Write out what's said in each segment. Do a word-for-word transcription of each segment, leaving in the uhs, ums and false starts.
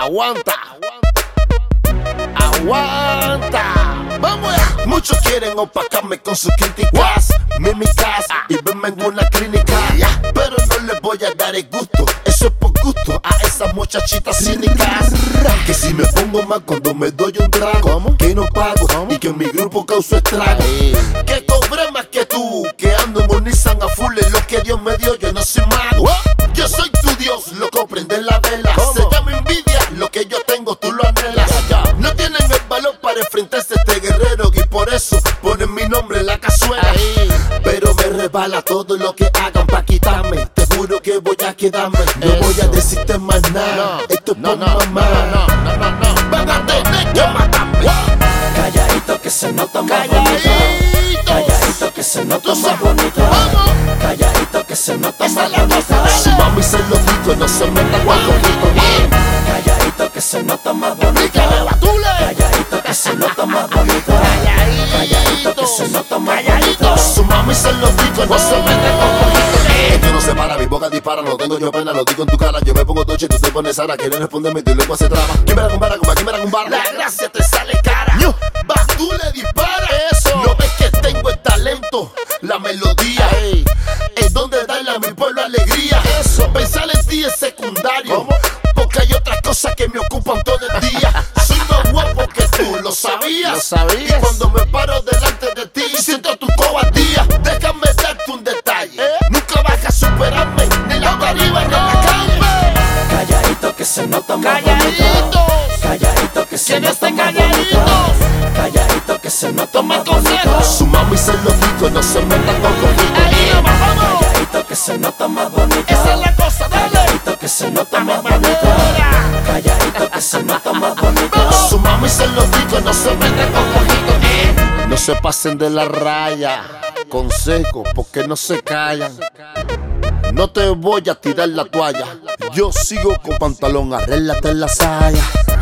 Aguanta, aguanta. Vamos allá. Muchos quieren opacarme con sus críticas, mímicas y verme en una clínica, pero no les voy a dar el gusto. Eso es por gusto a esas muchachitas cínicas. Que si me pongo mal cuando me doy un trago, ¿cómo? Que no pago, ¿cómo? Y que en mi grupo causo estrago. Que cobré más que tú, que ando en un Nissan a full. Es lo que Dios me dio, yo no soy mago. Yo soy tu Dios, lo comprende la vela. ¿Cómo? Se llama envidia, lo que yo tengo tú lo anhelas. Ya, ya. No tienen el valor para enfrentarse a este guerrero, y por eso ponen mi nombre en la cazuela. Ahí. Pero me resbala todo lo que hagan pa' quitarme. Te juro que voy a quedarme. No eso. Voy a decirte más nada. No, esto es no, por no, mamá. No, no, no, no, no. Van a tener que matarme. Calladito que se nota más bonito. Calladito que se nota más bonito. Calladito que se nota más bonito. Su mami se lo dijo, no se meta con coquito. Calladito que se nota más bonito. Calladito que se nota más bonito. Calladito que se nota más bonito. Su mami se lo dijo, no se meta con coquito. Esto no se para, mi boca dispara, no tengo yo pena, lo digo en tu cara. Yo me pongo doche, tú te pones Sara, quieres responderme y tu lengua se traba. ¿Quién me la compara, compa? ¿Quién me la compara? La gracia te sale cara. Va, tú le disparas. Eso. No ves que tengo el talento, la melodía. Ey. Es donde darle a mi pueblo alegría. Eso. Pensar en ti es secundario. ¿Cómo? Porque hay otras cosas que me ocupan todo el día. Soy más guapo que tú, ¿lo sabías? ¿Lo sabías? Y cuando me paro delante de ti, siento tu cobardía. Déjame darte un detalle. ¿Eh? Nunca vas a superarme, ni la de arriba ni la calle. Calladito que se nota más Calladitos. bonito. Calladito que se nota más bonito. Calladito que se nota más bonito. Su mami se lo dijo, no se meta con coquito. Calladito que se nota más bonito. Esa es la cosa, dale. Calladito que se nota más bonito. Calladito que se nota más bonito. Su mami se lo dijo, no se meta con coquito. No se pasen de la raya, consejo, porque no se callan. No te voy a tirar la toalla, yo sigo con pantalón, arréglate en la saya.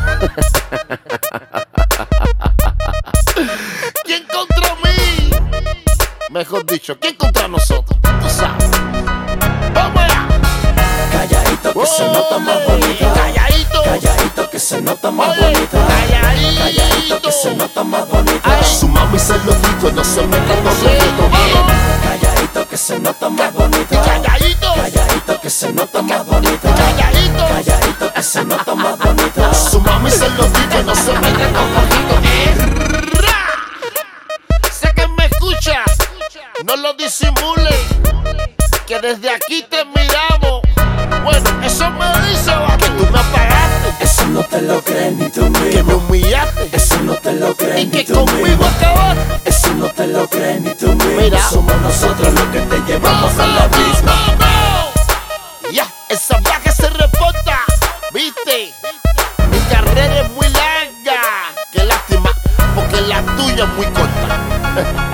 ¿Quién contra mí? Mejor dicho, ¿quién contra nosotros? Tú sabes. Vamos allá. Calladito que se nota más bonito. Calladito. Calladito que se nota más bonito. Calladito. Calladito que se nota más bonito. Su mami se lo dijo, no se meta con coquito. Calladito que se nota más bonito. Calladito. Calladito que se nota más bonito. Calladito. Calladito que se nota más bonito. Su mami se lo dijo, no se meta con coquito. Sé que me escuchas, no lo disimules, que desde aquí te miramos. Bueno, eso me dice va, que tú me apagaste. Eso no te lo crees ni tú mismo. Que me humillaste. Eso no te lo crees Y ni que tú conmigo mismo. acabaste. Eso no te lo crees ni tú mismo. Mira. Somos nosotros los que te llevamos al abismo. Ya, esa vaca se reporta, ¿viste? Mi carrera es muy larga. Qué lástima, porque la tuya es muy corta.